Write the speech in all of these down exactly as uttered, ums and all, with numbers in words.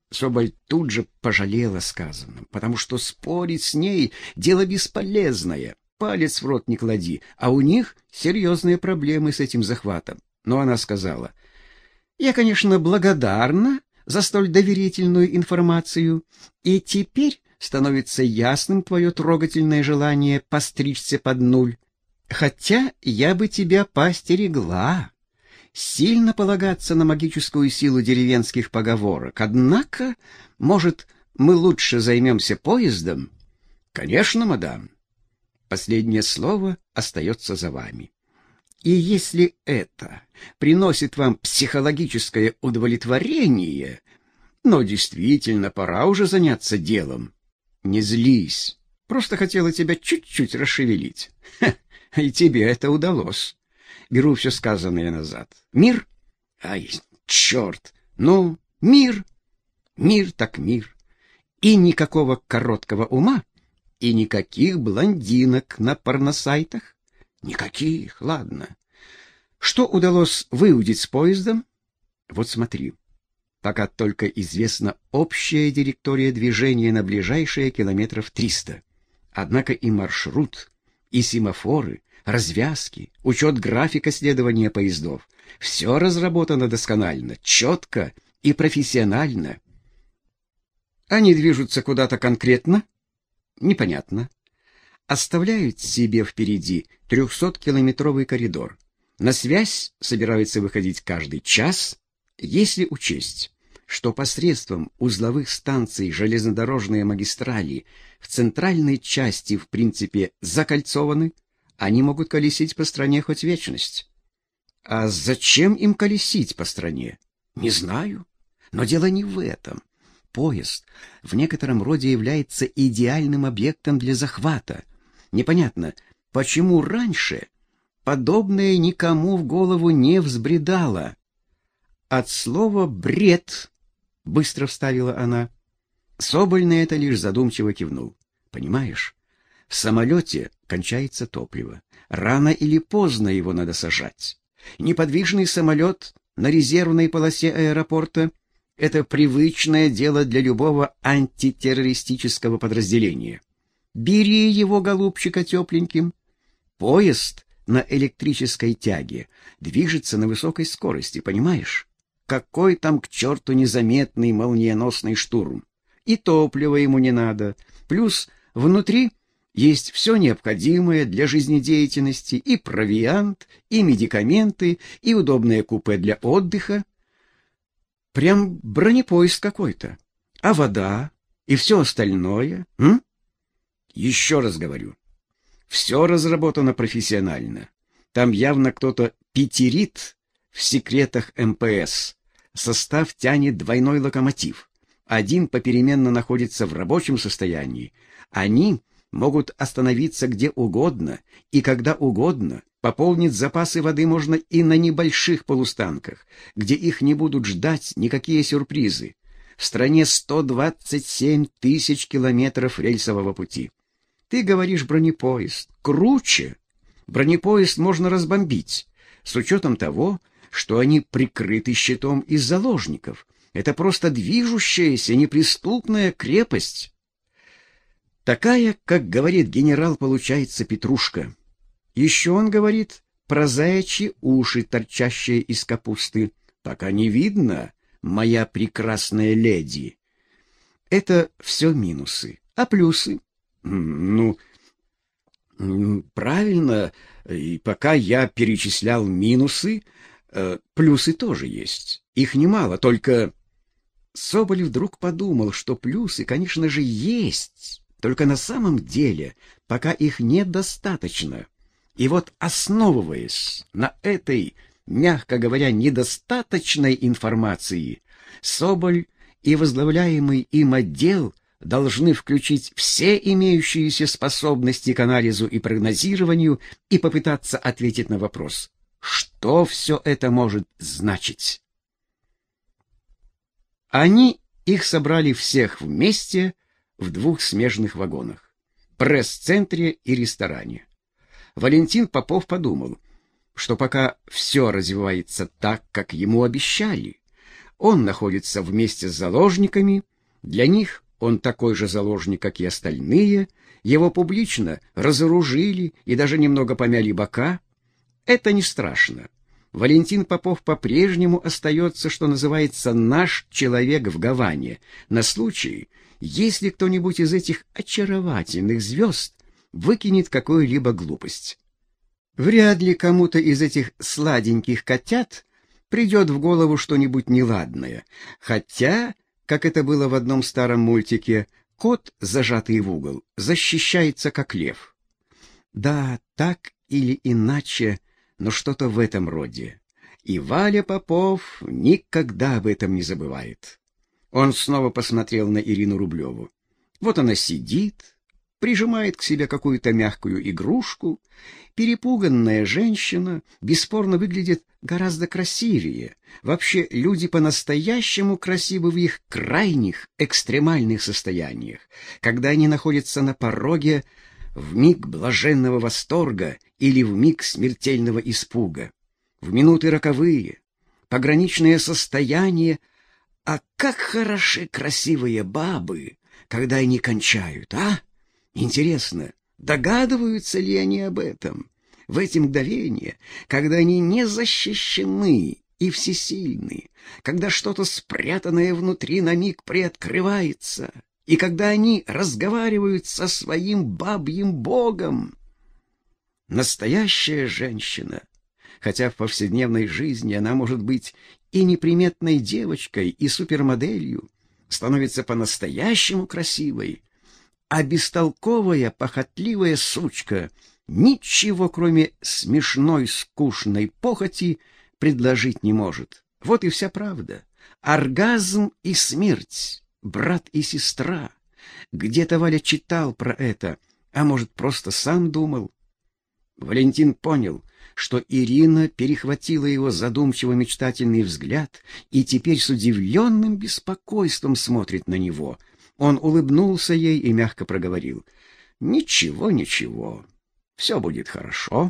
Соболь тут же пожалела сказанным, потому что спорить с ней — дело бесполезное. Палец в рот не клади, а у них серьезные проблемы с этим захватом. Но она сказала: «Я, конечно, благодарна за столь доверительную информацию, и теперь становится ясным твое трогательное желание постричься под нуль. Хотя я бы тебя поостерегла сильно полагаться на магическую силу деревенских поговорок. Однако, может, мы лучше займемся поездом?» «Конечно, мадам. Последнее слово остается за вами. И если это приносит вам психологическое удовлетворение, но действительно пора уже заняться делом. Не злись. Просто хотела тебя чуть-чуть расшевелить. Ха, и тебе это удалось. Беру все сказанное назад. Мир? Ай, черт! Ну, мир. Мир так мир. И никакого короткого ума, и никаких блондинок на порносайтах. Никаких, ладно. Что удалось выудить с поездом? Вот смотри. Пока только известна общая директория движения на ближайшие километров триста. Однако и маршрут, и семафоры, развязки, учет графика следования поездов — все разработано досконально, четко и профессионально. Они движутся куда-то конкретно? Непонятно. Оставляют себе впереди трехсоткилометровый коридор. На связь собираются выходить каждый час, если учесть, что посредством узловых станций железнодорожные магистрали в центральной части в принципе закольцованы, они могут колесить по стране хоть вечность. А зачем им колесить по стране? Не знаю. Но дело не в этом. Поезд в некотором роде является идеальным объектом для захвата. Непонятно, почему раньше подобное никому в голову не взбредало. От слова «бред», — быстро вставила она. Соболь на это лишь задумчиво кивнул. Понимаешь, в самолете кончается топливо. Рано или поздно его надо сажать. Неподвижный самолет на резервной полосе аэропорта — это привычное дело для любого антитеррористического подразделения. Бери его, голубчика, тепленьким. Поезд на электрической тяге движется на высокой скорости, понимаешь? Какой там к черту незаметный молниеносный штурм? И топлива ему не надо. Плюс внутри есть все необходимое для жизнедеятельности: и провиант, и медикаменты, и удобное купе для отдыха. Прям бронепоезд какой-то. А вода и все остальное? М? Еще раз говорю. Все разработано профессионально. Там явно кто-то пятерит в секретах эм пэ эс. Состав тянет двойной локомотив. Один попеременно находится в рабочем состоянии. Они могут остановиться где угодно и когда угодно. Пополнить запасы воды можно и на небольших полустанках, где их не будут ждать никакие сюрпризы. В стране сто двадцать семь тысяч километров рельсового пути. Ты говоришь бронепоезд. Круче. Бронепоезд можно разбомбить, с учетом того, что они прикрыты щитом из заложников. Это просто движущаяся неприступная крепость. Такая, как говорит генерал, получается петрушка. Еще он говорит про заячьи уши, торчащие из капусты. Пока не видно, моя прекрасная леди. Это все минусы. А плюсы? Ну, правильно, и пока я перечислял минусы, плюсы тоже есть. Их немало, только... Соболь вдруг подумал, что плюсы, конечно же, есть, только на самом деле пока их недостаточно. И вот, основываясь на этой, мягко говоря, недостаточной информации, Соболь и возглавляемый им отдел должны включить все имеющиеся способности к анализу и прогнозированию и попытаться ответить на вопрос, что все это может значить. Они их собрали всех вместе в двух смежных вагонах — пресс-центре и ресторане. Валентин Попов подумал, что пока все развивается так, как ему обещали, Он находится вместе с заложниками, для них он такой же заложник, как и остальные, его публично разоружили и даже немного помяли бока. Это не страшно. Валентин Попов по-прежнему остается, что называется, наш человек в Гаване, на случай, если кто-нибудь из этих очаровательных звезд выкинет какую-либо глупость. Вряд ли кому-то из этих сладеньких котят придет в голову что-нибудь неладное, хотя, как это было в одном старом мультике, кот, зажатый в угол, защищается как лев. Да, так или иначе, но что-то в этом роде. И Валя Попов никогда об этом не забывает. Он снова посмотрел на Ирину Рублеву. Вот она сидит, прижимает к себе какую-то мягкую игрушку. Перепуганная женщина бесспорно выглядит гораздо красивее. Вообще, люди по-настоящему красивы в их крайних, экстремальных состояниях, когда они находятся на пороге в миг блаженного восторга или в миг смертельного испуга, в минуты роковые, пограничное состояние. А как хороши красивые бабы, когда они кончают, а? Интересно, догадываются ли они об этом? В эти мгновения, когда они не защищены и всесильны, когда что-то спрятанное внутри на миг приоткрывается, и когда они разговаривают со своим бабьим богом. Настоящая женщина, хотя в повседневной жизни она может быть и неприметной девочкой, и супермоделью, становится по-настоящему красивой, а бестолковая, похотливая сучка ничего, кроме смешной, скучной похоти, предложить не может. Вот и вся правда. Оргазм и смерть, брат и сестра. Где-то Валя читал про это, а может, просто сам думал. Валентин понял, что Ирина перехватила его задумчиво-мечтательный взгляд и теперь с удивленным беспокойством смотрит на него. Он улыбнулся ей и мягко проговорил: «Ничего, ничего, все будет хорошо».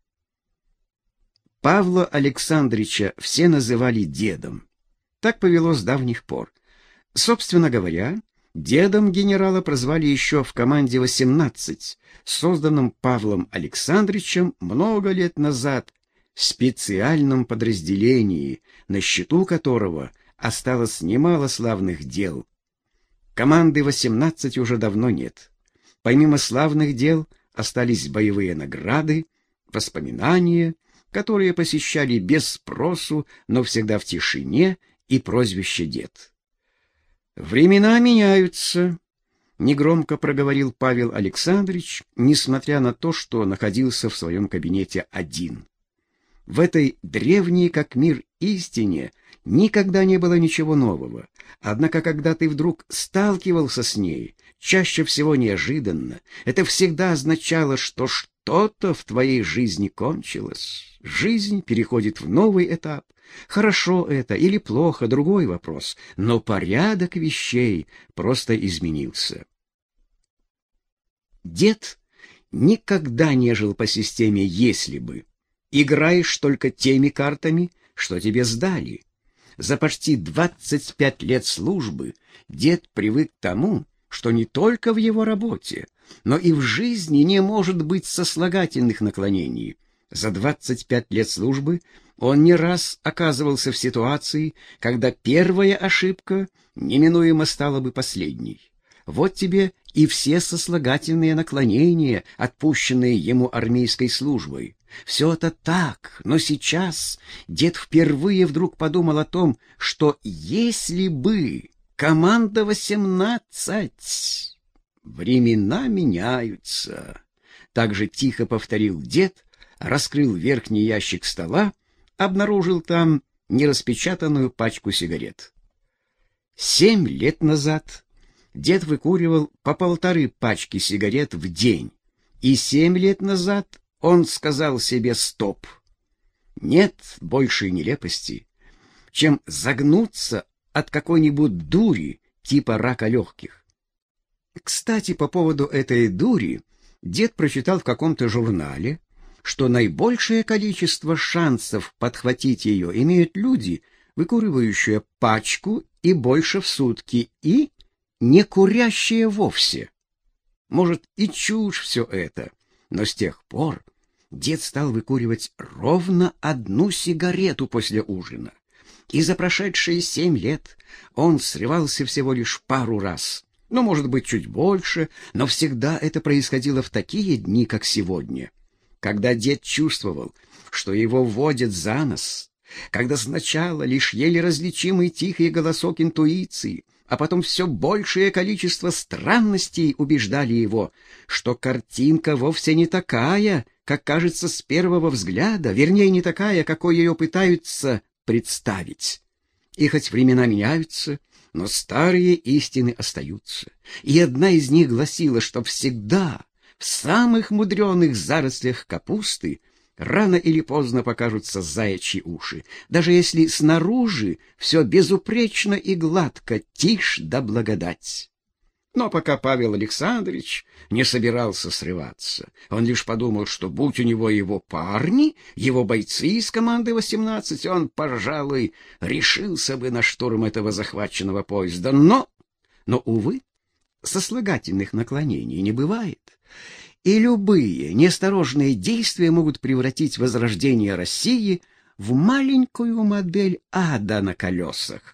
Павла Александрыча все называли дедом. Так повелось с давних пор. Собственно говоря, дедом генерала прозвали еще в команде восемнадцать, созданном Павлом Александрычем много лет назад в специальном подразделении, на счету которого осталось немало славных дел. Команды восемнадцать уже давно нет. Помимо славных дел остались боевые награды, воспоминания, которые посещали без спросу, но всегда в тишине, и прозвище «Дед». «Времена меняются», — негромко проговорил Павел Александрович, несмотря на то, что находился в своем кабинете один. В этой древней как мир истине никогда не было ничего нового, однако когда ты вдруг сталкивался с ней, чаще всего неожиданно, это всегда означало, что что-то в твоей жизни кончилось. Жизнь переходит в новый этап. Хорошо это или плохо — другой вопрос, но порядок вещей просто изменился. Дед никогда не жил по системе «если бы». Играешь только теми картами, что тебе сдали. За почти двадцать пять лет службы дед привык к тому, что не только в его работе, но и в жизни не может быть сослагательных наклонений. За двадцать пять лет службы он не раз оказывался в ситуации, когда первая ошибка неминуемо стала бы последней. Вот тебе и все сослагательные наклонения, отпущенные ему армейской службой. Все это так, но сейчас дед впервые вдруг подумал о том, что если бы команда восемнадцать... Времена меняются. Так же тихо повторил дед, раскрыл верхний ящик стола, обнаружил там нераспечатанную пачку сигарет. Семь лет назад дед выкуривал по полторы пачки сигарет в день, и семь лет назад он сказал себе «стоп». Нет большей нелепости, чем загнуться от какой-нибудь дури типа рака легких. Кстати, по поводу этой дури дед прочитал в каком-то журнале, что наибольшее количество шансов подхватить ее имеют люди, выкуривающая пачку и больше в сутки, и не курящая вовсе. Может, и чушь все это, но с тех пор дед стал выкуривать ровно одну сигарету после ужина. И за прошедшие семь лет он срывался всего лишь пару раз. Ну, может быть, чуть больше, но всегда это происходило в такие дни, как сегодня. Когда дед чувствовал, что его водят за нос, когда сначала лишь еле различимый тихий голосок интуиции, а потом все большее количество странностей убеждали его, что картинка вовсе не такая, как кажется с первого взгляда, вернее, не такая, какой ее пытаются представить. И хоть времена меняются, но старые истины остаются. И одна из них гласила, что всегда в самых мудреных зарослях капусты рано или поздно покажутся заячьи уши, даже если снаружи все безупречно и гладко, тишь да благодать. Но пока Павел Александрович не собирался срываться, он лишь подумал, что будь у него его парни, его бойцы из команды восемнадцать, он, пожалуй, решился бы на штурм этого захваченного поезда. Но, но, увы, сослагательных наклонений не бывает. И любые неосторожные действия могут превратить возрождение России в маленькую модель ада на колесах.